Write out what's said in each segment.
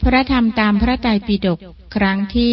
พระธรรมตามพระไตรปิฎกครั้งที่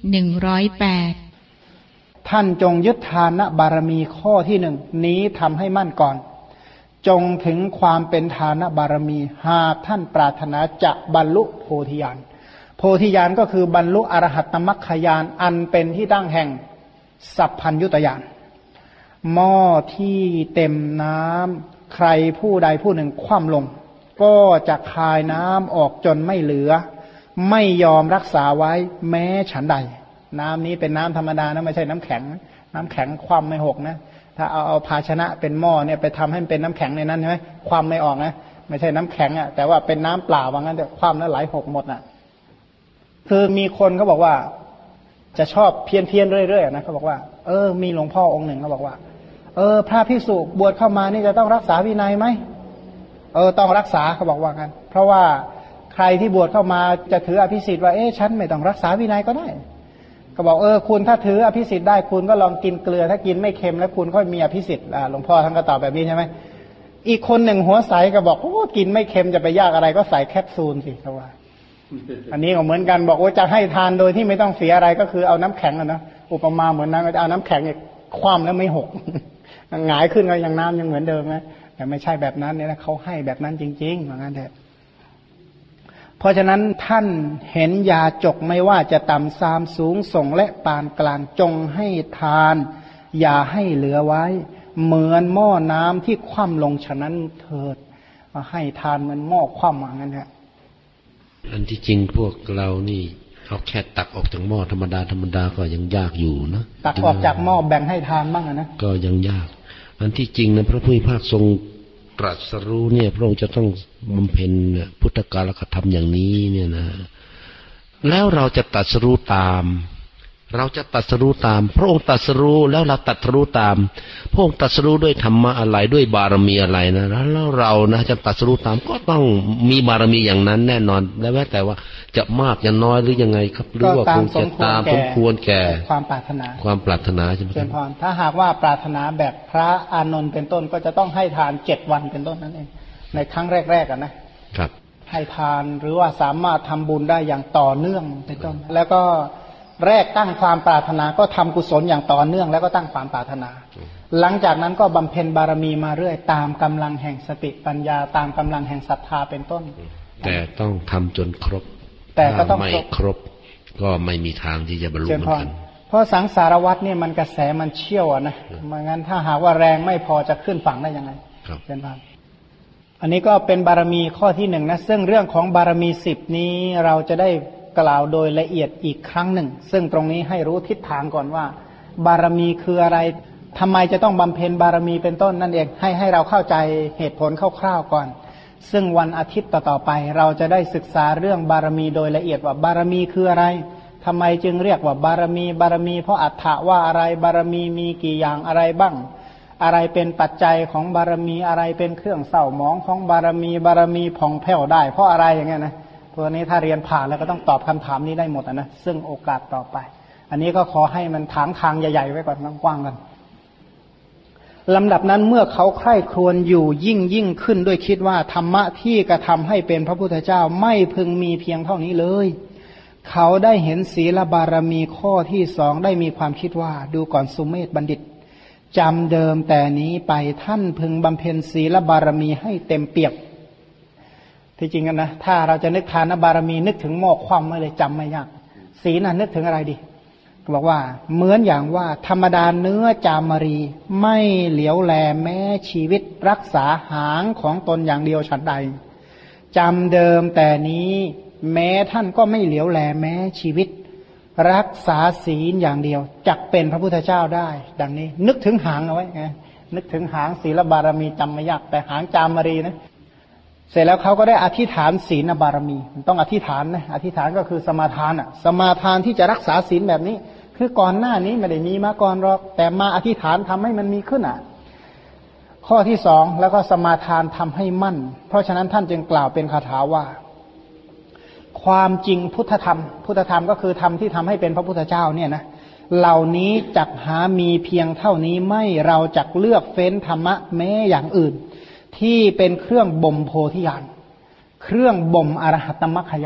108 ท่านจงยึดทานบารมีข้อที่หนึ่งนี้ทำให้มั่นก่อนจงถึงความเป็นทานบารมีหากท่านปรารถนาจะบรรลุโพธิญาณโพธิญาณก็คือบรรลุอรหัตตมรรคญาณอันเป็นที่ตั้งแห่งสัพพัญญุตญาณหม้อที่เต็มน้ำใครผู้ใดผู้หนึ่งคว่ำลงก็จะคายน้ำออกจนไม่เหลือไม่ยอมรักษาไว้แม้ฉันใดน้ำนี้เป็นน้ำธรรมดานะไม่ใช่น้ำแข็งน้ำแข็งคว่ำไม่หกนะถ้าเอาภาชนะเป็นหม้อเนี่ยไปทำให้มันเป็นน้ำแข็งในนั้นใช่ไหมคว่ำไม่ออกนะไม่ใช่น้ำแข็งอ่ะแต่ว่าเป็นน้ำเปล่าว่างั้นแต่คว่ำแล้วไหลหกหมดอ่ะคือมีคนเขาบอกว่าจะชอบเพี้ยนเรื่อยๆนะเขาบอกว่ามีหลวงพ่อองค์หนึ่งเขาบอกว่าพระภิกษุบวชเข้ามานี่จะต้องรักษาวินัยไหมต้องรักษาเขาบอกว่างั้นเพราะว่าใครที่บวชเข้ามาจะถืออภิสิทธิ์ว่าฉันไม่ต้องรักษาวินัยก็ได้ก็บอกคุณถ้าถืออภิสิทธิ์ได้คุณก็ลองกินเกลือถ้ากินไม่เค็มแล้วคุณค่อยมีอภิสิทธิ์หลวงพ่อท่านก็ตอบแบบนี้ใช่ไหมอีกคนหนึ่งหัวใสก็บอกกินไม่เค็มจะไปยากอะไรก็ใส่แคปซูลสิเขาว่าอันนี้ก็เหมือนกันบอกว่าจะให้ทานโดยที่ไม่ต้องเสียอะไรก็คือเอาน้ำแข็งนะอุปมาเหมือนนั้นก็จะเอาน้ำแข็งเนี่ยคว่ำแล้วไม่หกหงายขึ้นก็ยังน้ำยังเหมือนเดิมนะแต่ไม่ใช่แบบนั้นเนี่ยนะเขาให้แบบนั้นจริงๆเหมือนกันแท้เพราะฉะนั้นท่านเห็นยาจกไม่ว่าจะต่ำซามสูงส่งและปานกลางจงให้ทานอย่าให้เหลือไว้เหมือนหม้อน้ำที่คว่ำลงฉะนั้นเถิดให้ทานเหมือนหม้อคว่ำอย่างนั้นแหละอันที่จริงพวกเรานี่เอาแค่ตักออกจากหม้อธรรมดาก็ยังยากอยู่นะตักออกจากหม้อแบ่งให้ทานบ้างนะก็ยังยากอันที่จริงนะพระผู้มีพระภาคทรงตรัสรู้เนี่ยพระองค์จะต้องบำเพ็ญพุทธกาลกธรรมอย่างนี้เนี่ยนะแล้วเราจะตรัสรู้ตามพระองค์ตรัสรู้แล้วเราตรัสรู้ตามพระองค์ตรัสรู้ด้วยธรรมะอะไรด้วยบารมีอะไรนะแล้วเรานะจะตรัสรู้ตามก็ต้องมีบารมีอย่างนั้นแน่นอนแล้วแต่ว่าจะมากจะน้อยหรือยังไงครับหรือว่าคงจะตามสมควรแก่ความปรารถนาใช่ไหมครับถ้าหากว่าปรารถนาแบบพระอานนท์เป็นต้นก็จะต้องให้ทาน7 วันเป็นต้นนั่นเองในครั้งแรกๆนะครับให้ทานหรือว่าสามารถทำบุญได้อย่างต่อเนื่องเป็นต้นแล้วก็แรกตั้งความปรารถนาก็ทำกุศลอย่างต่อเนื่องแล้วก็ตั้งความปรารถนาหลังจากนั้นก็บำเพ็ญบารมีมาเรื่อยตามกำลังแห่งสติปัญญาตามกำลังแห่งศรัทธาเป็นต้นแต่ต้องทำจนครบแต่ก็ต้องไม่ครบก็ไม่มีทางที่จะบรรลุเหมือนกันเพราะสังสารวัฏเนี่ยมันกระแสมันเชี่ยวนะไม่งั้นถ้าหากว่าแรงไม่พอจะขึ้นฝั่งได้ยังไงเช่นนั้นอันนี้ก็เป็นบารมีข้อที่1นะซึ่งเรื่องของบารมี10นี้เราจะได้กล่าวโดยละเอียดอีกครั้งหนึ่งซึ่งตรงนี้ให้รู้ทิศทางก่อนว่าบารมีคืออะไรทำไมจะต้องบำเพ็ญบารมีเป็นต้นนั่นเองให้เราเข้าใจเหตุผลคร่าวๆก่อนซึ่งวันอาทิตย์ต่อๆไปเราจะได้ศึกษาเรื่องบารมีโดยละเอียดว่าบารมีคืออะไรทำไมจึงเรียกว่าบารมีเพราะอัฏฐะว่าอะไรบารมีมีกี่อย่างอะไรบ้างอะไรเป็นปัจจัยของบารมีอะไรเป็นเครื่องเศร้าหมองของบารมีผ่องแผ้วได้เพราะอะไรอย่างเงี้ยนะพวกนี้ถ้าเรียนผ่านแล้วก็ต้องตอบคำถามนี้ได้หมดนะซึ่งโอกาสต่อไปอันนี้ก็ขอให้มันถางทางใหญ่ๆไว้ก่อนกว้างๆกันลำดับนั้นเมื่อเขาใคร่ครวญอยู่ยิ่งขึ้นด้วยคิดว่าธรรมะที่กระทำให้เป็นพระพุทธเจ้าไม่พึงมีเพียงเท่านี้เลยเขาได้เห็นศีลบารมีข้อที่2ได้มีความคิดว่าดูก่อนสุเมธบัณฑิตจำเดิมแต่นี้ไปท่านพึงบำเพ็ญศีลบารมีให้เต็มเปี่ยมที่จริงกันนะถ้าเราจะนึกทานบารมีนึกถึงหม้อคว่ำไม่เลยจำไม่ยากศีลนึกถึงอะไรดีบอกว่าเหมือนอย่างว่าธรรมดาเนื้อจามรีไม่เหลียวแลแม้ชีวิตรักษาหางของตนอย่างเดียวฉันใดจำเดิมแต่นี้แม้ท่านก็ไม่เหลียวแลแม้ชีวิตรักษาศีลอย่างเดียวจักเป็นพระพุทธเจ้าได้ดังนี้นึกถึงหางเอาไว้ไงนึกถึงหางศีลบารมีจำไม่ยากแต่หางจามรีนะเสร็จแล้วเขาก็ได้อธิษฐานศีลบารมีต้องอธิษฐานนะอธิษฐานก็คือสมาทานสมาทานที่จะรักษาศีลแบบนี้คือก่อนหน้านี้ไม่ได้มีมาก่อนหรอกแต่มาอธิษฐานทำให้มันมีขึ้นข้อที่2แล้วก็สมาทานทำให้มั่นเพราะฉะนั้นท่านจึงกล่าวเป็นคาถาว่าความจริงพุทธธรรมก็คือธรรมที่ทำให้เป็นพระพุทธเจ้าเนี่ยนะเหล่านี้จักหามีเพียงเท่านี้ไม่เราจักเลือกเฟ้นธรรมะแม้อย่างอื่นที่เป็นเครื่องบ่มโพธิญาณเครื่องบ่มอรหัตตมรรคญาณโพ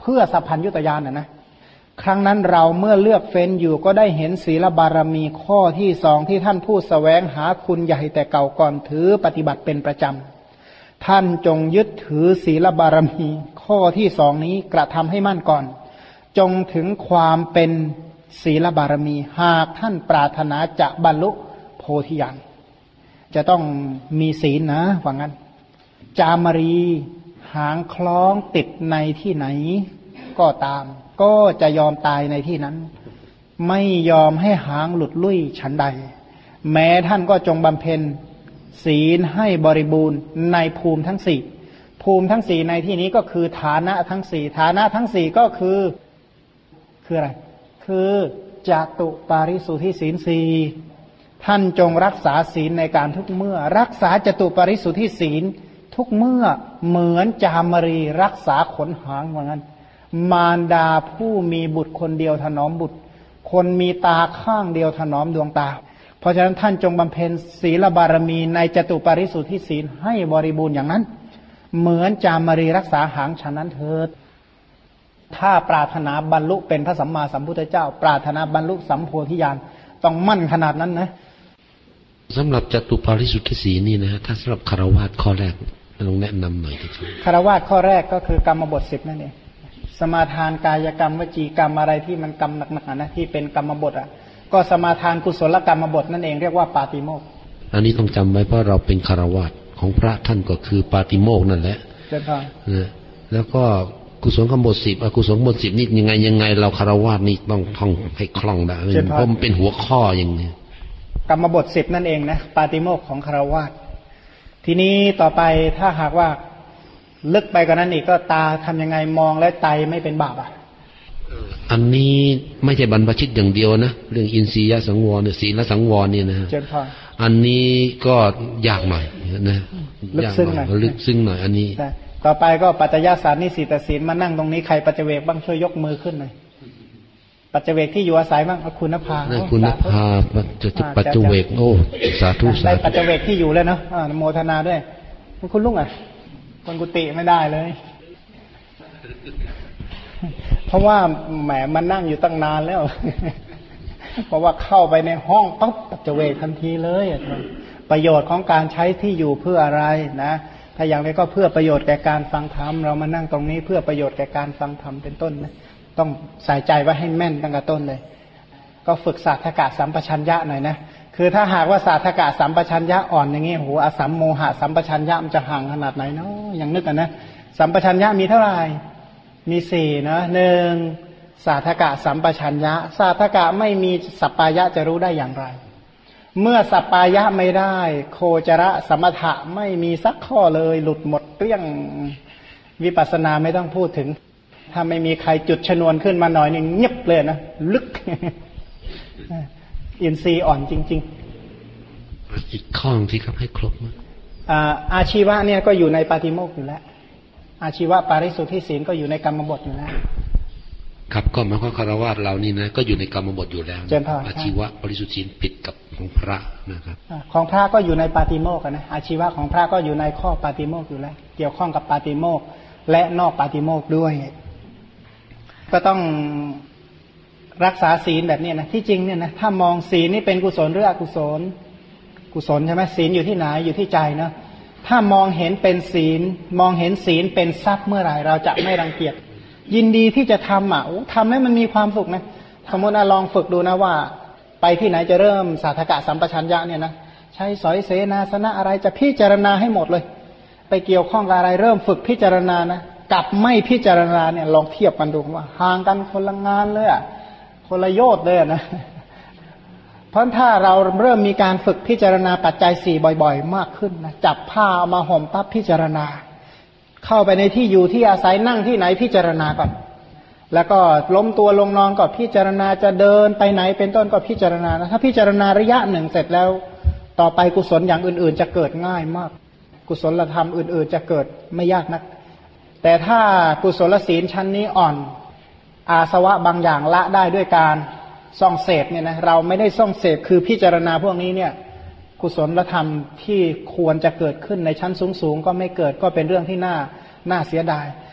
พื่อสัพพัญญุตญาณนะครั้งนั้นเราเมื่อเลือกเฟ้นอยู่ก็ได้เห็นศีลบารมีข้อที่สองที่ท่านผู้แสวงหาคุณใหญ่แต่เก่าก่อนถือปฏิบัติเป็นประจำท่านจงยึดถือศีลบารมีข้อที่สองนี้กระทำให้มั่นก่อนจงถึงความเป็นศีลบารมีหากท่านปรารถนาจะบรรลุโพธิญาณจะต้องมีศีลนะว่างั้นจามรีหางคล้องติดในที่ไหนก็ตามก็จะยอมตายในที่นั้นไม่ยอมให้หางหลุดลุ่ยฉันใดแม้ท่านก็จงบำเพ็ญศีลให้บริบูรณ์ในภูมิทั้งสี่ภูมิทั้งสี่ในที่นี้ก็คือฐานะทั้งสี่ฐานะทั้งสี่ก็คืออะไรคือจตุปาริสุทธิศีลสี่ท่านจงรักษาศีลในการทุกเมื่อรักษาจตุปาริสุทธิศีลทุกเมื่อเหมือนจามรีรักษาขนหางว่างั้นมารดาผู้มีบุตรคนเดียวถนอมบุตรคนมีตาข้างเดียวถนอมดวงตาเพราะฉะนั้นท่านจงบำเพ็ญศีลบารมีในจตุปาริสุทธิศีลให้บริบูรณ์อย่างนั้นเหมือนจามรีรักษาหางฉะนั้นเถิดถ้าปรารถนาบรรลุเป็นพระสัมมาสัมพุทธเจ้าปรารถนาบรรลุสัมโพธิญาณต้องมั่นขนาดนั้นนะสำหรับจตุปาริสุทธิศีลนี่นะถ้าสำหรับคฤหัสถ์ข้อแรกลองแนะนำหน่อยทีคฤหัสถ์ข้อแรกก็คือกรรมบท10นั่นเองสมาทานกายกรรมวจีกรรมอะไรที่มันกรรมหนักๆนะที่เป็นกรรมบทก็สมาทานกุศลกรรมบทนั่นเองเรียกว่าปาติโมกข์อันนี้ต้องจำไว้เพราะเราเป็นคฤหัสถ์ของพระท่านก็คือปาติโมกข์นั่นแหละนะแล้วก็กุศลกรรมบท10อกุศลบท10นี่ยังไงเราคฤหัสถ์นี่ต้องท่องให้คล่องได้เพราะมันเป็นหัวข้ออย่างนี้กรรมบท10นั่นเองนะปาติโมกข์ของคฤหัสถ์ทีนี้ต่อไปถ้าหากว่าลึกไปกว่านั้นอีกก็ตาทำยังไงมองและไตไม่เป็นบาปอันนี้ไม่ใช่บรรพชิตอย่างเดียวนะเรื่องอินทรียสังวรเนี่ยศีลสังวรเนี่ยนะอันนี้ก็ยากหน่อยนะลึกซึ้งหน่อยลึกซึ้งหน่อยอันนี้ต่อไปก็ปัจจยสารนิสิตศีลมานั่งตรงนี้ใครปัจเจเวกบ้างช่วยยกมือขึ้นหน่อยปัจเจเวกที่อยู่อาศัยบ้างคุณภาคุณภาปัจเจเวกโอ้สาธุสาธุปัจเจเวกที่อยู่แล้วเนาะโมทนาด้วยคุณลุงคนกุฏิไม่ได้เลยเพราะว่าแหมมันนั่งอยู่ตั้งนานแล้วเพราะว่าเข้าไปในห้องปั๊บปัจเจเวกทันทีเลยประโยชน์ของการใช้ที่อยู่เพื่ออะไรนะถ้าอย่างไรก็เพื่อประโยชน์แก่การฟังธรรมเรามานั่งตรงนี้เพื่อประโยชน์แก่การฟังธรรมเป็นต้นนะต้องใส่ใจไว้ให้แม่นตั้งแต่ต้นเลยก็ฝึกศาสตกะสัมปชัญญะหน่อยนะคือถ้าหากว่าศาสตกะสัมปชัญญะอ่อนอย่างงี้โหอสัมโมหะสัมปชัญญะมันจะห่างขนาดไหนเนาะยังนึกนะสัมปชัญญะมีเท่าไหร่มี4นะ1ศาสตกะสัมปชัญญะศาสตกะไม่มีสัปปายะจะรู้ได้อย่างไรเมื่อสัปปายะไม่ได้โคจรสมถะไม่มีสักข้อเลยหลุดหมดเกลี้ยงวิปัสสนาไม่ต้องพูดถึงถ้าไม่มีใครจุดชนวนขึ้นมาหน่อยนึงเงียบเลยนะลึกอินทรีย์อ่อนจริงๆอีกข้อที่ครับให้ครบมั้ยอาชีวะเนี่ยก็อยู่ในปาติโมกข์อยู่แล้วอาชีวะปาริสุทธิศีลก็อยู่ในกรรมบทอยู่แล้วครับก็หมายความคฤหัสถ์เรานี่นะก็อยู่ในกรรมบทอยู่แล้วอาชีวะปาริสุทธิศีลผิดกับของพระนะครับของพระก็อยู่ในปาติโมกข์นะอาชีวะของพระก็อยู่ในข้อปาติโมกข์อยู่แล้วเกี่ยวข้องกับปาติโมกข์และนอกปาติโมกข์ด้วยก็ต้องรักษาศีลแบบนี้นะที่จริงเนี่ยนะถ้ามองศีลนี่เป็นกุศลหรืออกุศลกุศลใช่ไหมศีลอยู่ที่ไหนอยู่ที่ใจนะถ้ามองเห็นเป็นศีลมองเห็นศีลเป็นทรัพย์เมื่อไหร่เราจะไม่รังเกียจยินดีที่จะทำทำให้มันมีความสุขนะสมมติลองฝึกดูนะว่าไปที่ไหนจะเริ่มศาสตกะสัมปชัญญะเนี่ยนะใช้สอยเสนาสนะอะไรจะพิจารณาให้หมดเลยไปเกี่ยวข้องกับอะไรเริ่มฝึกพิจารณานะกับไม่พิจารณาเนี่ยลองเทียบกันดูว่าห่างกันคนละงานเลยคนละโยชน์เลยนะเพราะถ้าเราเริ่มมีการฝึกพิจารณาปัจจัย4บ่อยๆมากขึ้นนะจับผ้าเอามาห่มปั๊บพิจารณาเข้าไปในที่อยู่ที่อาศัยนั่งที่ไหนพิจารณาก่อนแล้วก็ล้มตัวลงนอนก็พิจารณาจะเดินไปไหนเป็นต้นก็พิจารณานะถ้าพิจารณาระยะหนึ่งเสร็จแล้วต่อไปกุศลอย่างอื่นๆจะเกิดง่ายมากกุศลธรรมอื่นๆจะเกิดไม่ยากนักแต่ถ้ากุศลศีลชั้นนี้อ่อนอาสวะบางอย่างละได้ด้วยการส่องเสพเนี่ยนะเราไม่ได้ส่องเสพคือพิจารณาพวกนี้เนี่ยกุศลธรรมที่ควรจะเกิดขึ้นในชั้นสูงๆก็ไม่เกิดก็เป็นเรื่องที่น่าเสียดาย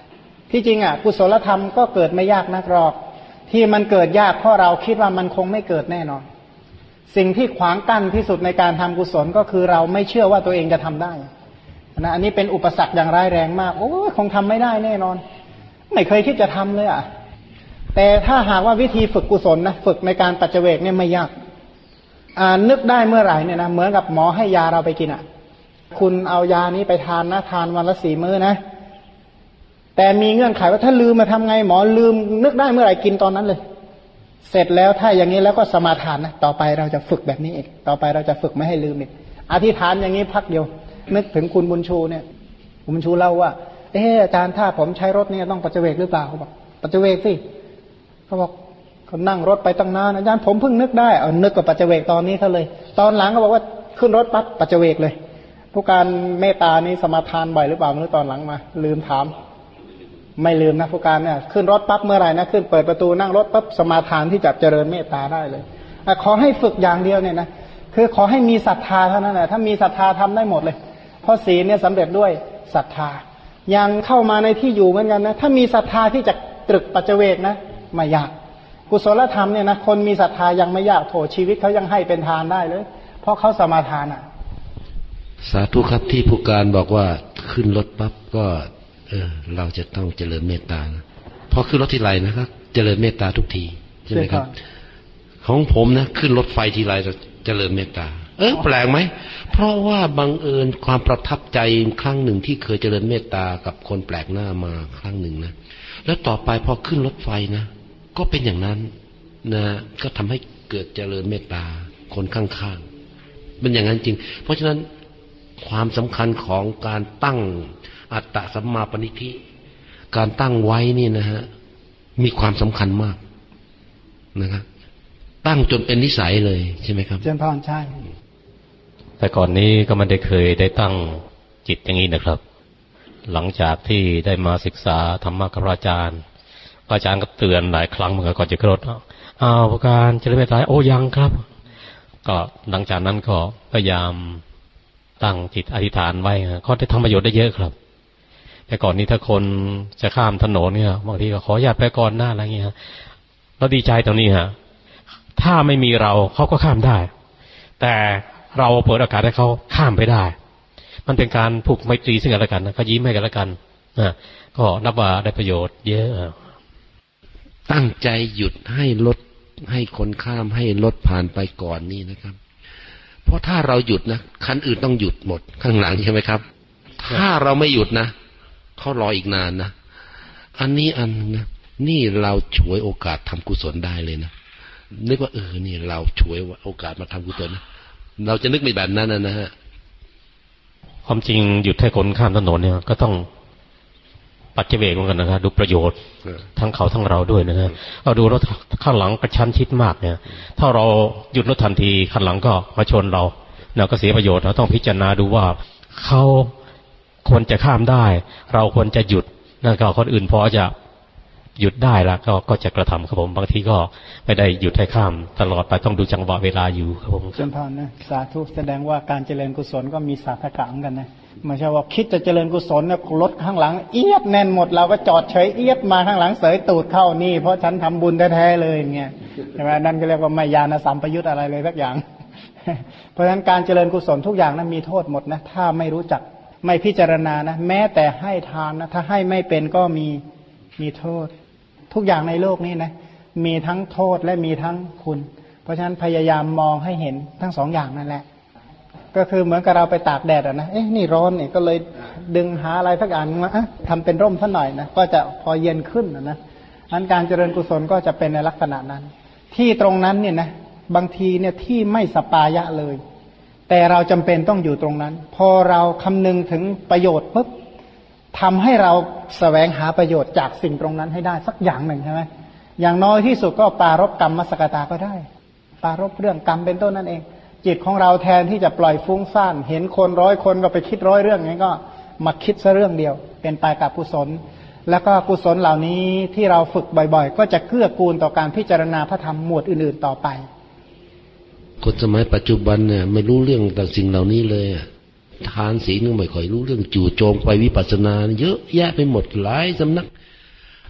ที่จริงกุศลธรรมก็เกิดไม่ยากนักหรอกที่มันเกิดยากเพราะเราคิดว่ามันคงไม่เกิดแน่นอนสิ่งที่ขวางกั้นที่สุดในการทำกุศลก็คือเราไม่เชื่อว่าตัวเองจะทำได้นะอันนี้เป็นอุปสรรคอย่างร้ายแรงมากโอ้คงทำไม่ได้แน่นอนไม่เคยคิดจะทำเลยแต่ถ้าหากว่าวิธีฝึกกุศลนะฝึกในการปัจเจเวกเนี่ยไม่ยากนึกได้เมื่อไหร่เนี่ยนะเหมือนกับหมอให้ยาเราไปกินคุณเอายานี้ไปทานนะทานวันละ4 มื้อนะแต่มีเงื่อนไขว่าถ้าลืมมาทำไงหมอลืมนึกได้เมื่อไหร่กินตอนนั้นเลยเสร็จแล้วถ้าอย่างนี้แล้วก็สมาทานนะต่อไปเราจะฝึกแบบนี้อีกต่อไปเราจะฝึกไม่ให้ลืมอีกอธิษฐานอย่างนี้พักเดียวนึกถึงคุณบุญชูเนี่ยคุณบุญชูเล่าว่าอาจารย์ถ้าผมใช้รถเนี่ยต้องปัจเจเวกหรือเปล่าเขาบอกปัจเจเวกสิเขาบอกเขานั่งรถไปตั้งนานอาจารย์ผมเพิ่งนึกได้นึกกับปัจเจเวกตอนนี้ซะเลยตอนหลังเขาบอกว่าขึ้นรถปั๊บปัจเจเวกเลยผู้การเมตตานี่สมาทานบ่อยหรือเปล่าไม่รู้ตอนหลังมาลืมถามไม่ลืมนะผู้การเนี่ยขึ้นรถปั๊บเมื่อไหร่นะขึ้นเปิดประตูนั่งรถปั๊บสมาทานที่จะเจริญเมตตาได้เลยขอให้ฝึกอย่างเดียวเนี่ยนะคือขอให้มีศรัทธาเท่านั้นแหละถ้ามีศรัทธาทำได้หมดเลยเพราะศีลเนี่ยสำเร็จด้วยศรัทธายังเข้ามาในที่อยู่เหมือนกันนะถ้ามีศรัทธาที่จะตรึกปัจเจเวกนะไม่ยากกุศลธรรมเนี่ยนะคนมีศรัทธายังไม่ยากโถชีวิตเขายังให้เป็นทานได้เลยเพราะเขาสมาทานสาธุครับที่ผู้การบอกว่าขึ้นรถปั๊บก็เราจะต้องเจริญเมตตานะพอขึ้นรถทีไรนะครับเจริญเมตตาทุกทีใช่ไหมครับของผมนะขึ้นรถไฟทีไรจะเจริญเมตตาแปลกไหมเพราะว่าบังเอิญความประทับใจครั้งหนึ่งที่เคยเจริญเมตตากับคนแปลกหน้ามาครั้งหนึ่งนะแล้วต่อไปพอขึ้นรถไฟนะก็เป็นอย่างนั้นนะก็ทำให้เกิดเจริญเมตตาคนข้างๆเป็นอย่างนั้นจริงเพราะฉะนั้นความสำคัญของการตั้งอัตตสัมมาปณิธิการตั้งไว้นี่นะฮะมีความสำคัญมากนะครับตั้งจนเป็นนิสัยเลยใช่ไหมครับเจริญพรใช่แต่ก่อนนี้ก็ไม่ได้เคยได้ตั้งจิตอย่างนี้นะครับหลังจากที่ได้มาศึกษาธรรมะกับอาจารย์ก็เตือนหลายครั้งเหมือนกันก่อนจะขึ้นรถประการเจริญเมตตายังครับก็หลังจากนั้นก็พยายามตั้งจิตอธิษฐานไว้ก็ได้ทำประโยชน์ได้เยอะครับแต่ก่อนนี้ถ้าคนจะข้ามถนนเนี่ยบางทีก็ขอญาตไปก่อนหน้าอะไรเงี้ยเราดีใจตรงนี้ถ้าไม่มีเราเขาก็ข้ามได้แต่เราเปิดโอกาสให้เขาข้ามไปได้มันเป็นการผูกไมตรีซึ่งกันและกันก็ยิ้มให้กันและกันก็นับว่าได้ประโยชน์เยอะตั้งใจหยุดให้รถให้คนข้ามให้รถผ่านไปก่อนนี่นะครับเพราะถ้าเราหยุดนะคันอื่นต้องหยุดหมดข้างหลังใช่ไหมครับถ้าเราไม่หยุดนะเขารออีกนานนะอันนี้นะนี่เราฉวยโอกาสทำกุศลได้เลยนะนึกว่านี่เราฉวยโอกาสมาทำกุศลนะเราจะนึกไม่แบบนั้นนะฮะความจริงหยุดให้คนข้ามถนนเนี่ยก็ต้องปัจเจเวกเหมือนกันนะครับดูประโยชน์ทั้งเขาทั้งเราด้วยนะฮะเอาดูรถข้างหลังกระชั้นชิดมากเนี่ยถ้าเราหยุดรถทันทีข้างหลังก็มาชนเราก็เสียประโยชน์เราต้องพิจารณาดูว่าเขาควรจะข้ามได้เราควรจะหยุดก็คนอื่นพอจะหยุดได้แล้วก็จะกระทำครับผมบางทีก็ไม่ได้หยุดให้ข้ามตลอดไปต้องดูจังหวะเวลาอยู่ครับผมเจริญพรนะสาธุแสดงว่าการเจริญกุศลก็มีศาสตร์กะเหมือนกันนะไม่ใช่ว่าคิดจะเจริญกุศลเนี่ยรถข้างหลังเอียดแน่นหมดเราก็จอดเฉยเอียดมาข้างหลังเสยตูดเข้านี่เพราะฉันทำบุญแท้ๆเลยอย่างเงี้ยใช่ไหมนั่นก็เรียกว่าไม่ญาณสัมปยุตอะไรเลยสักอย่างเพราะฉะนั้นการเจริญกุศลทุกอย่างนั้นมีโทษหมดนะถ้าไม่รู้จักไม่พิจารณานะแม้แต่ให้ทานนะถ้าให้ไม่เป็นก็มีโทษทุกอย่างในโลกนี้นะมีทั้งโทษและมีทั้งคุณเพราะฉะนั้นพยายามมองให้เห็นทั้งสองอย่างนั่นแหละก็คือเหมือนกับเราไปตากแดดนะนี่ร้อนนี่ก็เลยดึงหาอะไรสักอย่างมาทำเป็นร่มซะหน่อยนะก็จะพอเย็นขึ้นนะอันการเจริญกุศลก็จะเป็นในลักษณะนั้นที่ตรงนั้นเนี่ยนะบางทีเนี่ยที่ไม่สปายะเลยแต่เราจำเป็นต้องอยู่ตรงนั้นพอเราคำนึงถึงประโยชน์ปุ๊บทำให้เราแสวงหาประโยชน์จากสิ่งตรงนั้นให้ได้สักอย่างหนึ่งใช่ไหมอย่างน้อยที่สุดก็ปรารภกรรมมสกตาก็ได้ปรารภเรื่องกรรมเป็นต้นนั่นเองจิตของเราแทนที่จะปล่อยฟุ้งซ่านเห็นคน100 คนก็ไปคิด100 เรื่องนี้ก็มาคิดซะเรื่องเดียวเป็นไปกับกุศลแล้วก็กุศลเหล่านี้ที่เราฝึกบ่อยๆก็จะเกื้อกูลต่อการพิจารณาพระธรรมหมวดอื่นๆต่อไปคนสมัยปัจจุบันเนี่ยไม่รู้เรื่องต่างสิ่งเหล่านี้เลยทานศีลก็ไม่ค่อยรู้เรื่องจู่โจมไปวิปัสสนาเยอะแยะไปหมดหลายสำนัก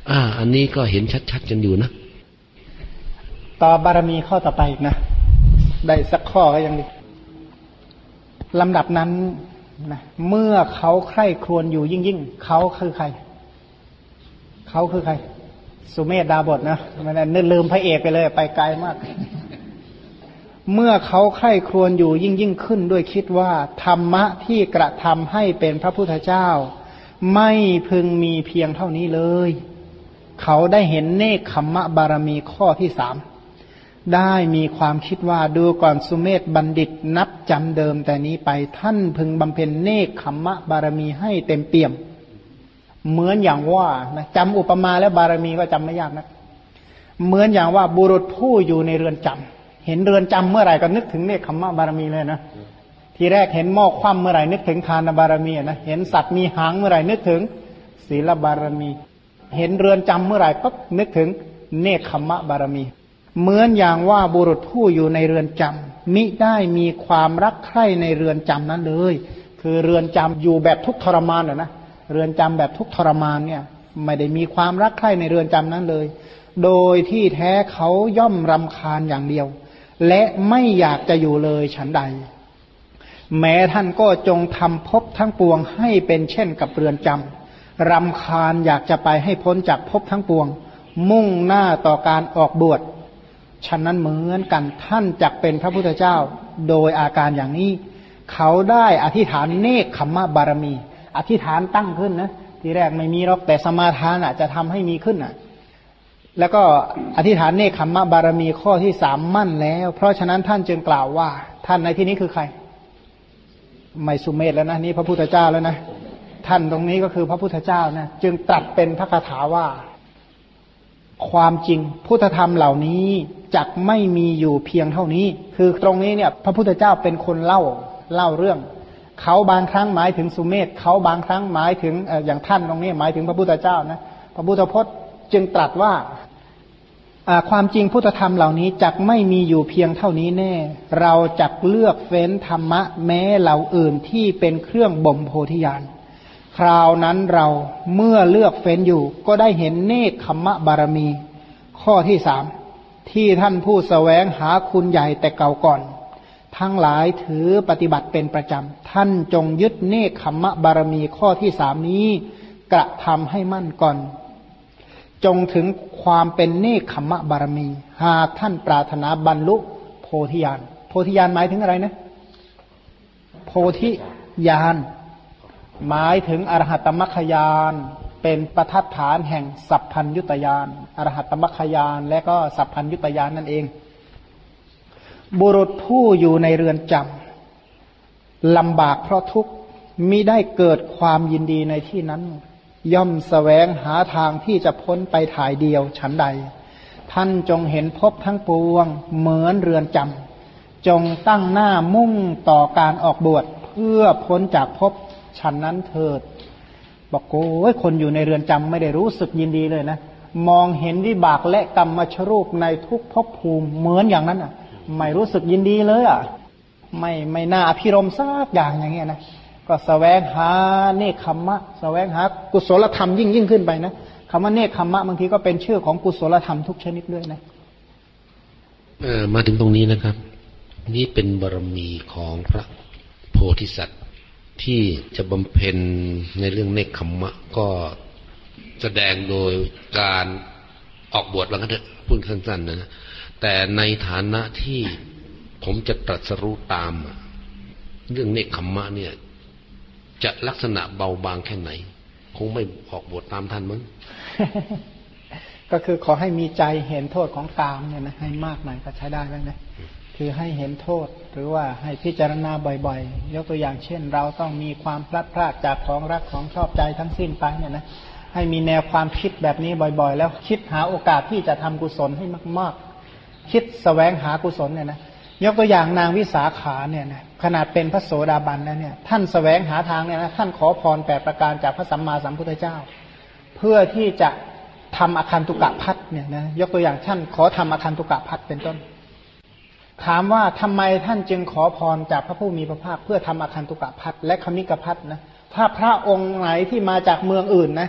อันนี้ก็เห็นชัดๆกันอยู่นะต่อบารมีข้อต่อไปอีกนะได้สักข้อก็ยังดีลำดับนั้นนะเมื่อเขาใคร่ครวญอยู่ยิ่งเขาคือใครเขาคือใครสุเมธดาบทนะมันลืมพระเอกไปเลยไปไกลมากเมื่อเขาใคร่ครวญอยู่ยิ่งขึ้นด้วยคิดว่าธรรมะที่กระทำให้เป็นพระพุทธเจ้าไม่พึงมีเพียงเท่านี้เลยเขาได้เห็นเนกขัมมะบารมีข้อที่สามได้มีความคิดว่าดูก่อนสุเมธบัณฑิตนับจำเดิมแต่นี้ไปท่านพึงบำเพ็ญเนกขัมมะบารมีให้เต็มเปี่ยมเหมือนอย่างว่านะจำอุปมาและบารมีก็จำไม่ยากนะเหมือนอย่างว่าบุรุษผู้อยู่ในเรือนจำเห็นเรือนจำเมื่อไหร่ก็นึกถึงเนกขัมมะบารมีเลยนะทีแรกเห็นหม้อคว่ำเมื่อไหร่นึกถึงทานบารมีนะเห็นสัตว์มีหางเมื่อไหร่นึกถึงศีลบารมีเห็นเรือนจำเมื่อไหร่ก็นึกถึงเนกขัมมะบารมีเหมือนอย่างว่าบุรุษผู้อยู่ในเรือนจำมิได้มีความรักใคร่ในเรือนจำนั้นเลยคือเรือนจำอยู่แบบทุกข์ทรมานนะเรือนจำแบบทุกข์ทรมานเนี่ยไม่ได้มีความรักใคร่ในเรือนจำนั้นเลยโดยที่แท้เขาย่อมรำคาญอย่างเดียวและไม่อยากจะอยู่เลยฉันใดแม้ท่านก็จงทำภพทั้งปวงให้เป็นเช่นกับเรือนจำรำคาญอยากจะไปให้พ้นจากภพทั้งปวงมุ่งหน้าต่อการออกบวชฉะนั้นเหมือนกันท่านจักเป็นพระพุทธเจ้าโดยอาการอย่างนี้เขาได้อธิษฐานเนกขัมมะบารมีอธิษฐานตั้งขึ้นนะทีแรกไม่มีหรอกแต่สมาทานจะทำให้มีขึ้นแล้วก็อธิษฐานเนกขัมมะบารมีข้อที่สามมั่นแล้วเพราะฉะนั้นท่านจึงกล่าวว่าท่านในที่นี้คือใครไม่สุเมธแล้วนะนี่พระพุทธเจ้าแล้วนะท่านตรงนี้ก็คือพระพุทธเจ้านะจึงตรัสเป็นพระคาถาว่าความจริงพุทธธรรมเหล่านี้จักไม่มีอยู่เพียงเท่านี้คือตรงนี้เนี่ยพระพุทธเจ้าเป็นคนเล่าเรื่องเขาบางครั้งหมายถึงสุเมธเขาบางครั้งหมายถึงอย่างท่านตรงนี้หมายถึงพระพุทธเจ้านะพระพุทธพจน์จึงตรัสว่าความจริงพุทธธรรมเหล่านี้จักไม่มีอยู่เพียงเท่านี้แน่เราจักเลือกเฟ้นธรรมะแม้เหล่าอื่นที่เป็นเครื่องบ่มโพธิญาณคราวนั้นเราเมื่อเลือกเฟ้นอยู่ก็ได้เห็นเนกขัมมะบารมีข้อที่สามที่ท่านผู้แสวงหาคุณใหญ่แต่เก่าก่อนทั้งหลายถือปฏิบัติเป็นประจำท่านจงยึดเนกขัมมะบารมีข้อที่สามนี้กระทำให้มั่นก่อนจงถึงความเป็นเนกขัมมะบารมีหากท่านปรารถนาบรรลุโพธิญาณโพธิญาณหมายถึงอะไรนะโพธิญาณหมายถึงอรหัตตมรรคญาณเป็นประทัดฐานแห่งสัพพัญญุตญาณอรหัตตมรรคญาณและก็สัพพัญญุตญาณนั่นเองบุรุษผู้อยู่ในเรือนจำลำบากเพราะทุกข์มิได้เกิดความยินดีในที่นั้นย่อมแสวงหาทางที่จะพ้นไปถ่ายเดียวฉันใดท่านจงเห็นภพทั้งปวงเหมือนเรือนจำจงตั้งหน้ามุ่งต่อการออกบวชเพื่อพ้นจากภพฉันนั้นเถิดบอกโอ้ยคนอยู่ในเรือนจำไม่ได้รู้สึกยินดีเลยนะมองเห็นวิบากและกรรมชรูปในทุกภพภูมิเหมือนอย่างนั้นไม่รู้สึกยินดีเลยไม่น่าอภิรมย์สักอย่างอย่างเงี้ยนะก็แสวงหาเนกขัมมะแสวงหากุศลธรรมยิ่งขึ้นไปนะคำว่าเนกขัมมะบางทีก็เป็นชื่อของกุศลธรรมทุกชนิดด้วยนะมาถึงตรงนี้นะครับนี่เป็นบารมีของพระโพธิสัตว์ที่จะบำเพ็ญในเรื่องเนกขัมมะก็แสดงโดยการออกบวชแล้วก็พูดสั้นๆนะแต่ในฐานะที่ผมจะตรัสรู้ตามเรื่องเนกขัมมะเนี่ยจะลักษณะเบาบางแค่ไหนคงไม่ออกบวชตามท่านมั้งก็คือขอให้มีใจเห็นโทษของกามเนี่ยนะให้มากหน่อยก็ใช้ได้แล้วนะคือให้เห็นโทษหรือว่าให้พิจารณาบ่อยๆยกตัวอย่างเช่นเราต้องมีความพลัดพรากจากของรักของชอบใจทั้งสิ้นไปเนี่ยนะให้มีแนวความคิดแบบนี้บ่อยๆแล้วคิดหาโอกาสที่จะทำกุศลให้มากๆคิดแสวงหากุศลเนี่ยนะยกตัวอย่างนางวิสาขาเนี่ยนะขนาดเป็นพระโสดาบันแล้วเนี่ยท่านแสวงหาทางเนี่ยนะท่านขอพร8ประการจากพระสัมมาสัมพุทธเจ้าเพื่อที่จะทำอคันตุกะพัฒน์เนี่ยนะยกตัวอย่างท่านขอทำอคันตุกะพัฒน์เป็นต้นถามว่าทำไมท่านจึงขอพรจากพระผู้มีพระภาคเพื่อทำอคันตุกะพัฒน์และคมิกะพัฒน์นะถ้าพระองค์ไหนที่มาจากเมืองอื่นนะ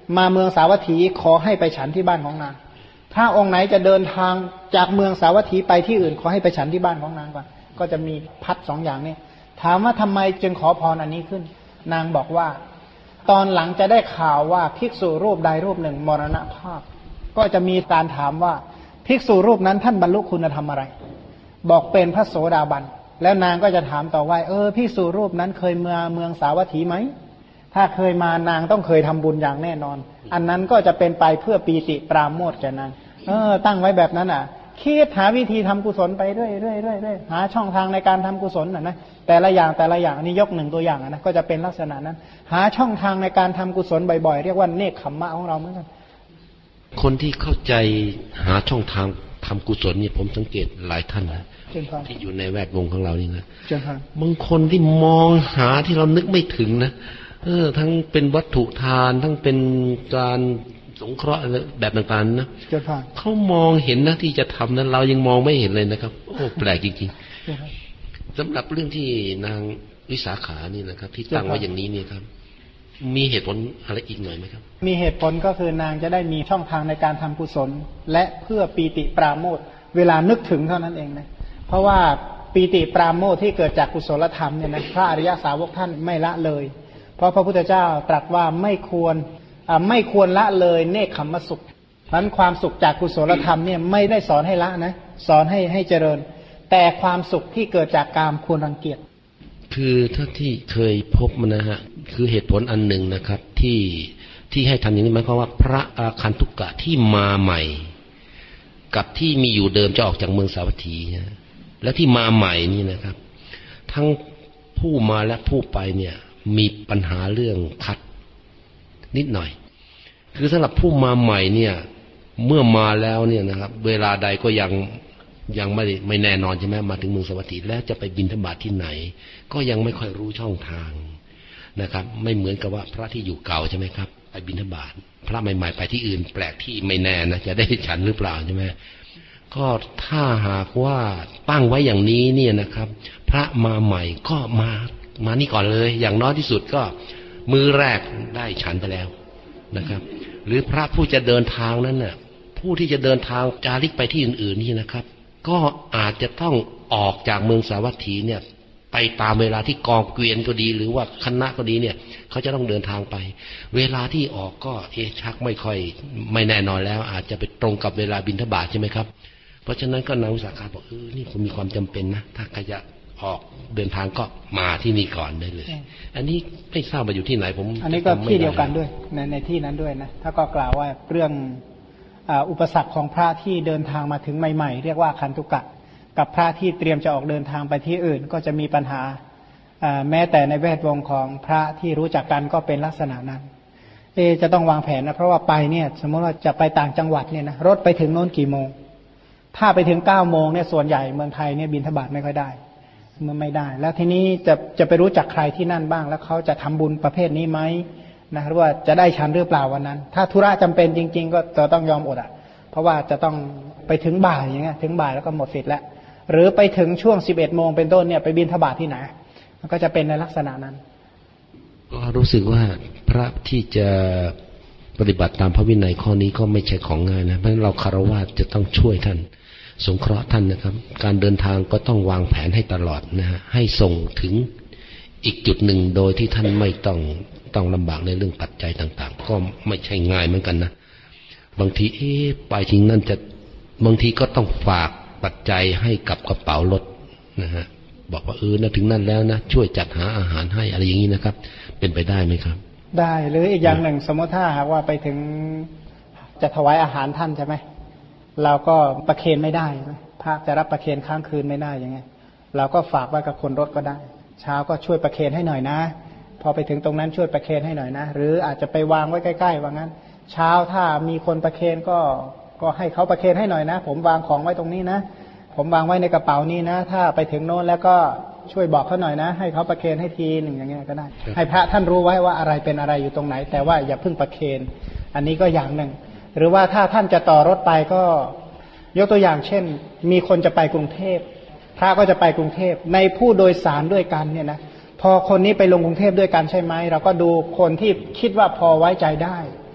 มาเมืองสาวัตถีขอให้ไปฉันที่บ้านของนางถ้าองค์ไหนจะเดินทางจากเมืองสาวัตถีไปที่อื่นขอให้ไปฉันที่บ้านของนางก่อนก็จะมีพัดสองอย่างนี้ถามว่าทำไมจึงขอพรอันนี้ขึ้นนางบอกว่าตอนหลังจะได้ข่าวว่าภิกษุรูปใดรูปหนึ่งมรณภาพก็จะมีการถามว่าภิกษุรูปนั้นท่านบรรลุคุณธรรมอะไรบอกเป็นพระโสดาบันแล้วนางก็จะถามต่อว่าภิกษุรูปนั้นเคยมาเมืองสาวัตถีไหมถ้าเคยมานางต้องเคยทำบุญอย่างแน่นอนอันนั้นก็จะเป็นไปเพื่อปีติปราโมทย์แก่นางตั้งไว้แบบนั้นคิดหาวิธีทำกุศลไปเรื่อยๆหาช่องทางในการทำกุศลนะแต่ละอย่างอันนี้ยกหนึ่งตัวอย่างนะก็จะเป็นลักษณะนั้นหาช่องทางในการทำกุศลบ่อยๆเรียกว่าเนกขัมมะของเราเหมือนกันคนที่เข้าใจหาช่องทางทำกุศลนี่ผมสังเกตหลายท่านนะที่อยู่ในแวดวงของเรานี่นะบางคนที่มองหาที่เรานึกไม่ถึงนะทั้งเป็นวัตถุทานทั้งเป็นการสงเคราะห์แบบต่างๆนะเขามองเห็นนะที่จะทำนั้นเรายังมองไม่เห็นเลยนะครับโอ้แปลกจริงๆสำหรับเรื่องที่นางวิสาขานี่นะครับที่ตั้งไว้อย่างนี้เนี่ยครับมีเหตุผลอะไรอีกหน่อยไหมครับมีเหตุผลก็คือนางจะได้มีช่องทางในการทำกุศลและเพื่อปีติปราโมทย์เวลานึกถึงเท่านั้นเองนะเพราะว่าปีติปราโมทย์ที่เกิดจากกุศลธรรมเนี่ยนะพระอริยสาวกท่านไม่ละเลยเพราะพระพุทธเจ้าตรัสว่าไม่ควรละเลยเนกขัมมสุขนั้นความสุขจากกุศลธรรมเนี่ยไม่ได้สอนให้ละนะสอนให้เจริญแต่ความสุขที่เกิดจากกามควรรังเกียจคือถ้าที่เคยพบมันนะฮะคือเหตุผลอันหนึ่งนะครับที่ให้ทำอย่างนี้หมายความว่าพระอาคันตุกะที่มาใหม่กับที่มีอยู่เดิมจะออกจากเมืองสาวัตถีนะแล้วที่มาใหม่นี่นะครับทั้งผู้มาและผู้ไปเนี่ยมีปัญหาเรื่องคัดนิดหน่อยคือสำหรับผู้มาใหม่เนี่ยเมื่อมาแล้วเนี่ยนะครับเวลาใดก็ยังไม่แน่นอนใช่ไหมมาถึงเมืองสาวัตถีแล้วจะไปบิณฑบาตที่ไหนก็ยังไม่ค่อยรู้ช่องทางนะครับไม่เหมือนกับว่าพระที่อยู่เก่าใช่ไหมครับไปบิณฑบาตพระใหม่ๆไปที่อื่นแปลกที่ไม่แน่นะจะได้ฉันหรือเปล่าใช่ไหมก็ถ้าหากว่าตั้งไว้อย่างนี้เนี่ยนะครับพระมาใหม่ก็มานี่ก่อนเลยอย่างน้อยที่สุดก็มื้อแรกได้ฉันไปแล้วนะครับหรือพระผู้จะเดินทางนั้นน่ะผู้ที่จะเดินทางจาริกไปที่อื่นๆนี่นะครับก็อาจจะต้องออกจากเมืองสาวัตถีเนี่ยไปตามเวลาที่กองเกวียนก็ดีหรือว่าคณะก็ดีเนี่ยเขาจะต้องเดินทางไปเวลาที่ออกก็ชักไม่แน่นอนแล้วอาจจะไปตรงกับเวลาบิณฑบาตใช่ไหมครับเพราะฉะนั้นก็นางวิสาขาบอกนี่ผมมีความจำเป็นนะถ้าใครจะออกเดินทางก็มาที่นี่ก่อนได้เลยอันนี้ไม่ทราบว่าอยู่ที่ไหนผมอันนี้ก็ที่เดียวกันด้วยในที่นั้นด้วยนะถ้าก็กล่าวว่าเรื่องอุปสรรคของพระที่เดินทางมาถึงใหม่ๆเรียกว่าคันตุกะกับพระที่เตรียมจะออกเดินทางไปที่อื่นก็จะมีปัญหาแม้แต่ในแวดวงของพระที่รู้จักกันก็เป็นลักษณะนั้นจะต้องวางแผนนะเพราะว่าไปเนี่ยสมมติว่าจะไปต่างจังหวัดเนี่ยนะรถไปถึงโน้นกี่โมงถ้าไปถึง9 โมงเนี่ยส่วนใหญ่เมืองไทยเนี่ยบิณฑบาตไม่ค่อยได้มันไม่ได้แล้วทีนี้จะไปรู้จักใครที่นั่นบ้างแล้วเขาจะทำบุญประเภทนี้ไหมนะหรือว่าจะได้ฉันหรือเปล่าวันนั้นถ้าธุระจำเป็นจริงๆก็จะต้องยอมอดเพราะว่าจะต้องไปถึงบ่ายอย่างเงี้ยถึงบ่ายแล้วก็หมดสิทธิ์แล้วหรือไปถึงช่วง11 โมงเป็นต้นเนี่ยไปบิณฑบาตที่ไหนมันก็จะเป็นในลักษณะนั้นก็รู้สึกว่าพระที่จะปฏิบัติตามพระวินัยข้อนี้ก็ไม่ใช่ของง่ายนะเพราะฉะนั้นเราคฤหัสถ์จะต้องช่วยท่านสงเคราะห์ท่านนะครับการเดินทางก็ต้องวางแผนให้ตลอดนะฮะให้ส่งถึงอีกจุดหนึ่งโดยที่ท่านไม่ต้องลำบากในเรื่องปัจจัยต่างๆก็ไม่ใช่ง่ายเหมือนกันนะบางทีไปจริงนั่นจะบางทีก็ต้องฝากปัจจัยให้กับกระเป๋ารถนะฮะบอกว่านะถึงนั่นแล้วนะช่วยจัดหาอาหารให้อะไรอย่างนี้นะครับเป็นไปได้ไหมครับได้หรืออีกอย่างหนึ่งสมมติถ้าหากว่าไปถึงจะถวายอาหารท่านใช่ไหมเราก็ประเคนไม่ได้พระจะรับประเคนค้างคืนไม่ได้ยังไงเราก็ฝากไว้กับคนรถก็ได้เช้าก็ช่วยประเคนให้หน่อยนะพอไปถึงตรงนั้นช่วยประเคนให้หน่อยนะหรืออาจจะไปวางไว้ใกล้ๆว่างั้นเช้าถ้ามีคนประเคนก็ให้เขาประเคนให้หน่อยนะผมวางของไว้ตรงนี้นะผมวางไว้ในกระเป๋านี้นะถ้าไปถึงโน้นแล้วก็ช่วยบอกเขาหน่อยนะให้เขาประเคนให้ทีหนึ่งอย่างเงี้ยก็ได้ให้พระท่านรู้ไว้ว่าอะไรเป็นอะไรอยู่ตรงไหนแต่ว่าอย่าเพิ่งประเคนอันนี้ก็อย่างหนึ่งหรือว่าถ้าท่านจะต่อรถไปก็ยกตัวอย่างเช่นมีคนจะไปกรุงเทพพระก็จะไปกรุงเทพในผู้โดยสารด้วยกันเนี่ยนะพอคนนี้ไปลงกรุงเทพด้วยกันใช่ไหมเราก็ดูคนที่คิดว่าพอไว้ใจได้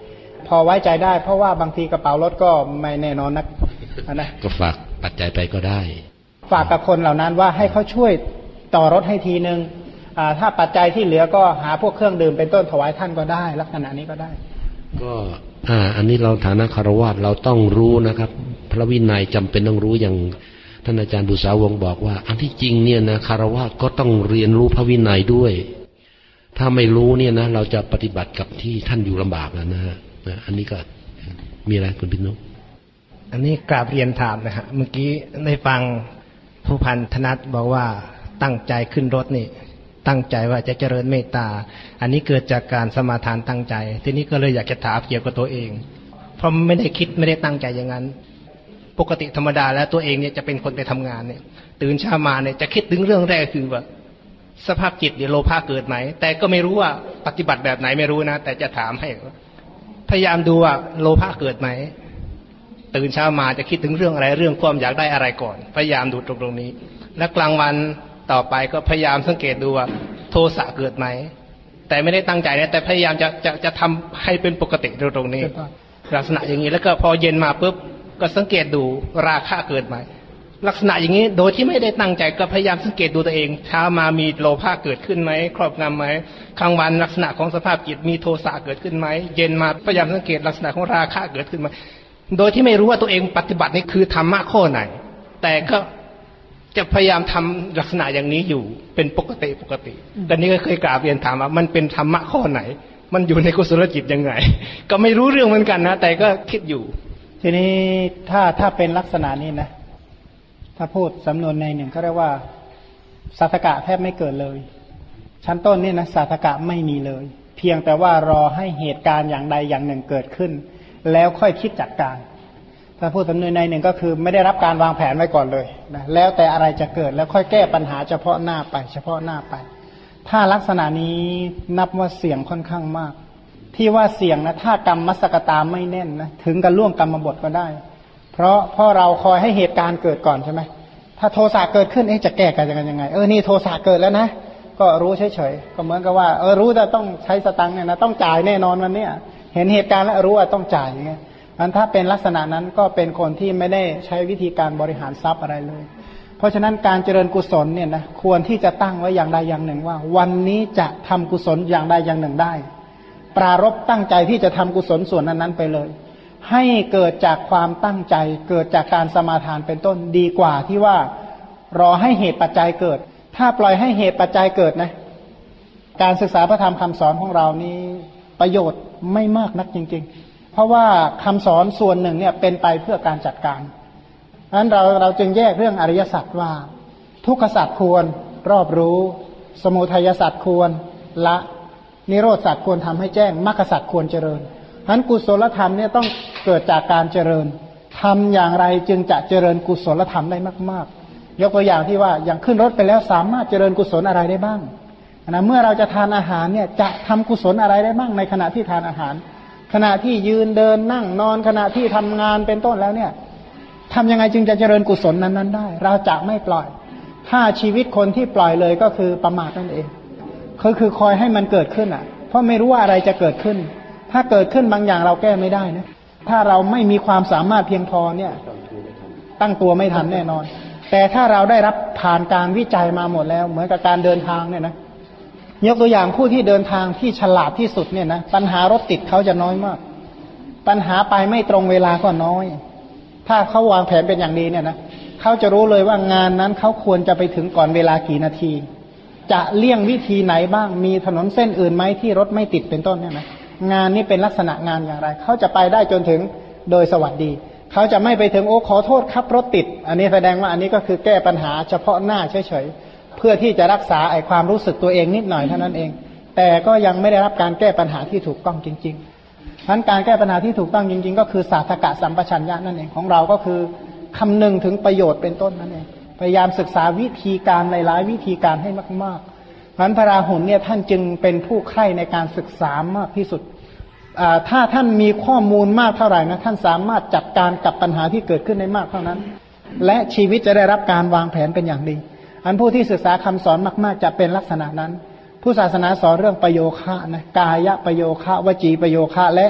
พอไว้ใจได้เพราะว่าบางทีกระเป๋ารถก็ไม่แน่นอนนักนะก็ฝากปัจจัยไปก็ได้ฝากกับคนเหล่านั้นว่าให้เขาช่วยต่อรถให้ทีนึงถ้าปัจจัยที่เหลือก็หาพวกเครื่องดื่มเป็นต้นถวายท่านก็ได้ลักษณะนี้ก็ได้ก็อันนี้เราฐานะคฤหัสถ์เราต้องรู้นะครับพระวินัยจำเป็นต้องรู้อย่างท่านอาจารย์บุษาวงศ์บอกว่าอันที่จริงเนี่ยนะคฤหัสถ์ก็ต้องเรียนรู้พระวินัยด้วยถ้าไม่รู้เนี่ยนะเราจะปฏิบัติกับที่ท่านอยู่ลำบากนะฮะอันนี้ก็มีอะไรคุณพินุอันนี้กราบเรียนถามนะฮะเมื่อกี้ได้ฟังผู้พันธนัทบอกว่าตั้งใจขึ้นรถนี่ตั้งใจว่าจะเจริญเมตตาอันนี้เกิดจากการสมาทานตั้งใจทีนี้ก็เลยอยากจะถามเกี่ยวกับตัวเองเพราะไม่ได้คิดไม่ได้ตั้งใจอย่างนั้นปกติธรรมดาแล้วตัวเองเนี่ยจะเป็นคนไปทำงานเนี่ยตื่นเช้ามาเนี่ยจะคิดถึงเรื่องแรกคือว่าสภาพจิตเดี๋ยวโลภะเกิดไหมแต่ก็ไม่รู้ว่าปฏิบัติแบบไหนไม่รู้นะแต่จะถามให้พยายามดูว่าโลภะเกิดไหมตื่นเช้ามาจะคิดถึงเรื่องอะไรเรื่องความอยากได้อะไรก่อนพยายามดูตรงนี้และกลางวันต่อไปก็พยายามสังเกตดูว่าโทสะเกิดไหมแต่ไม่ได้ตั้งใจนะแต่พยายามจะทำให้เป็นปกติตรงนี้ลักษณะอย่างนี้แล้วก็พอเย็นมาปุ๊บก็สังเกตดูราคะเกิดไหมลักษณะอย่างนี้โดยที่ไม่ได้ตั้งใจก็พยายามสังเกตดูตัวเองเช้ามามีโลภะเกิดขึ้นไหมครอบงำไหมกลางวันลักษณะของสภาพจิตมีโทสะเกิดขึ้นไหมเย็นมาพยายามสังเกตลักษณะของราคะเกิดขึ้นไหมโดยที่ไม่รู้ว่าตัวเองปฏิบัตินี่คือธรรมะข้อไหนแต่ก็จะพยายามทำลักษณะอย่างนี้อยู่เป็นปกติแต่นี้ก็เคยกราบเรียนถามว่ามันเป็นธรรมะข้อไหนมันอยู่ในกุศลจิตยังไงก็ไม่รู้เรื่องเหมือนกันนะแต่ก็คิดอยู่ทีนี้ถ้าเป็นลักษณะนี้นะถ้าพูดสำนวนในหนึ่งก็เรียกว่าสาธกะแทบไม่เกิดเลยชั้นต้นนี่นะสาธกะไม่มีเลยเพียงแต่ว่ารอให้เหตุการณ์อย่างใดอย่างหนึ่งเกิดขึ้นแล้วค่อยคิดจัดการถ้าพูดสำนวนในหนึ่งก็คือไม่ได้รับการวางแผนไว้ก่อนเลยนะแล้วแต่อะไรจะเกิดแล้วค่อยแก้ปัญหาเฉพาะหน้าไปถ้าลักษณะนี้นับว่าเสี่ยงค่อนข้างมากที่ว่าเสี่ยงนะถ้ากรรมมัสกตาไม่แน่นนะถึงกับล่วงกรรมบทก็ได้เพราะเราคอยให้เหตุการณ์เกิดก่อนใช่ไหมถ้าโทสะเกิดขึ้นจะแก้กันยังไงนี่โทสะเกิดแล้วนะก็รู้เฉยๆก็เหมือนกับว่ารู้แต่ต้องใช้สตังค์เนี่ยนะต้องจ่ายแน่นอนวันนี้เห็นเหตุการณ์แล้วรู้ว่าต้องจ่ายอย่างเงี้ยอันถ้าเป็นลักษณะนั้นก็เป็นคนที่ไม่ได้ใช้วิธีการบริหารทรัพย์อะไรเลยเพราะฉะนั้นการเจริญกุศลเนี่ยนะควรที่จะตั้งไว้อย่างใดอย่างหนึ่งว่าวันนี้จะทำกุศลอย่างใดอย่างหนึ่งได้ปรารภตั้งใจที่จะทำกุศลส่วนนั้นๆไปเลยให้เกิดจากความตั้งใจเกิดจากการสมาทานเป็นต้นดีกว่าที่ว่ารอให้เหตุปัจจัยเกิดถ้าปล่อยให้เหตุปัจจัยเกิดนะการศึกษาพระธรรมคำสอนของเรานี้ประโยชน์ไม่มากนักจริงๆเพราะว่าคำสอนส่วนหนึ่งเนี่ยเป็นไปเพื่อการจัดการเพราะฉะนั้นเราจึงแยกเรื่องอริยสัจว่าทุกขสัจควรรอบรู้สมุทัยสัจควรละนิโรธสัจควรทำให้แจ้งมรรคสัจควรเจริญฉะนั้นกุศลธรรมเนี่ยต้องเกิดจากการเจริญทำอย่างไรจึงจะเจริญกุศลธรรมได้มากๆยกตัวอย่างที่ว่าอย่างขึ้นรถไปแล้วสามารถเจริญกุศลอะไรได้บ้างนะเมื่อเราจะทานอาหารเนี่ยจะทำกุศลอะไรได้บ้างในขณะที่ทานอาหารขณะที่ยืนเดินนั่งนอนขณะที่ทำงานเป็นต้นแล้วเนี่ยทำยังไงจึงจะเจริญกุศลนั้นๆได้เราจะไม่ปล่อยถ้าชีวิตคนที่ปล่อยเลยก็คือประมาทนั่นเองคือคอยให้มันเกิดขึ้นเพราะไม่รู้ว่าอะไรจะเกิดขึ้นถ้าเกิดขึ้นบางอย่างเราแก้ไม่ได้นะถ้าเราไม่มีความสามารถเพียงพอเนี่ยตั้งตัวไม่ทันแน่นอนแต่ถ้าเราได้รับผ่านการวิจัยมาหมดแล้วเหมือนกับการเดินทางเนี่ยนะยกตัวอย่างผู้ที่เดินทางที่ฉลาดที่สุดเนี่ยนะปัญหารถติดเขาจะน้อยมากปัญหาไปไม่ตรงเวลาก็น้อยถ้าเขาวางแผนเป็นอย่างดีเนี่ยนะเขาจะรู้เลยว่างานนั้นเขาควรจะไปถึงก่อนเวลากี่นาทีจะเลี่ยงวิธีไหนบ้างมีถนนเส้นอื่นไหมที่รถไม่ติดเป็นต้นเนี่ยนะงานนี้เป็นลักษณะงานอย่างไรเขาจะไปได้จนถึงโดยสวัสดีเขาจะไม่ไปถึงขอโทษครับรถติดอันนี้แสดงว่าอันนี้ก็คือแก้ปัญหาเฉพาะหน้าเฉยๆเพื่อที่จะรักษาไอ้ความรู้สึกตัวเองนิดหน่อยเท่านั้นเองแต่ก็ยังไม่ได้รับการแก้ปัญหาที่ถูกต้องจริงๆฉะนั้นการแก้ปัญหาที่ถูกต้องจริงๆก็คือสาธกะสัมปชัญญะนั่นเองของเราก็คือคำนึงถึงประโยชน์เป็นต้นนั่นเองพยายามศึกษาวิธีการหลายๆวิธีการให้มากๆเพราะฉะนั้นพระราหุลเนี่ยท่านจึงเป็นผู้ใคร่ในการศึกษามากที่สุดถ้าท่านมีข้อมูลมากเท่าไหร่นะท่านสามารถจัดการกับปัญหาที่เกิดขึ้นได้มากเท่านั้นและชีวิตจะได้รับการวางแผนเป็นอย่างดีอันผู้ที่ศึกษาคำสอนมากๆจะเป็นลักษณะนั้นผู้ศาสนาสอนเรื่องประโยคะนะกายประโยคะวจีประโยคะและ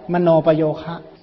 มโนปโยคะ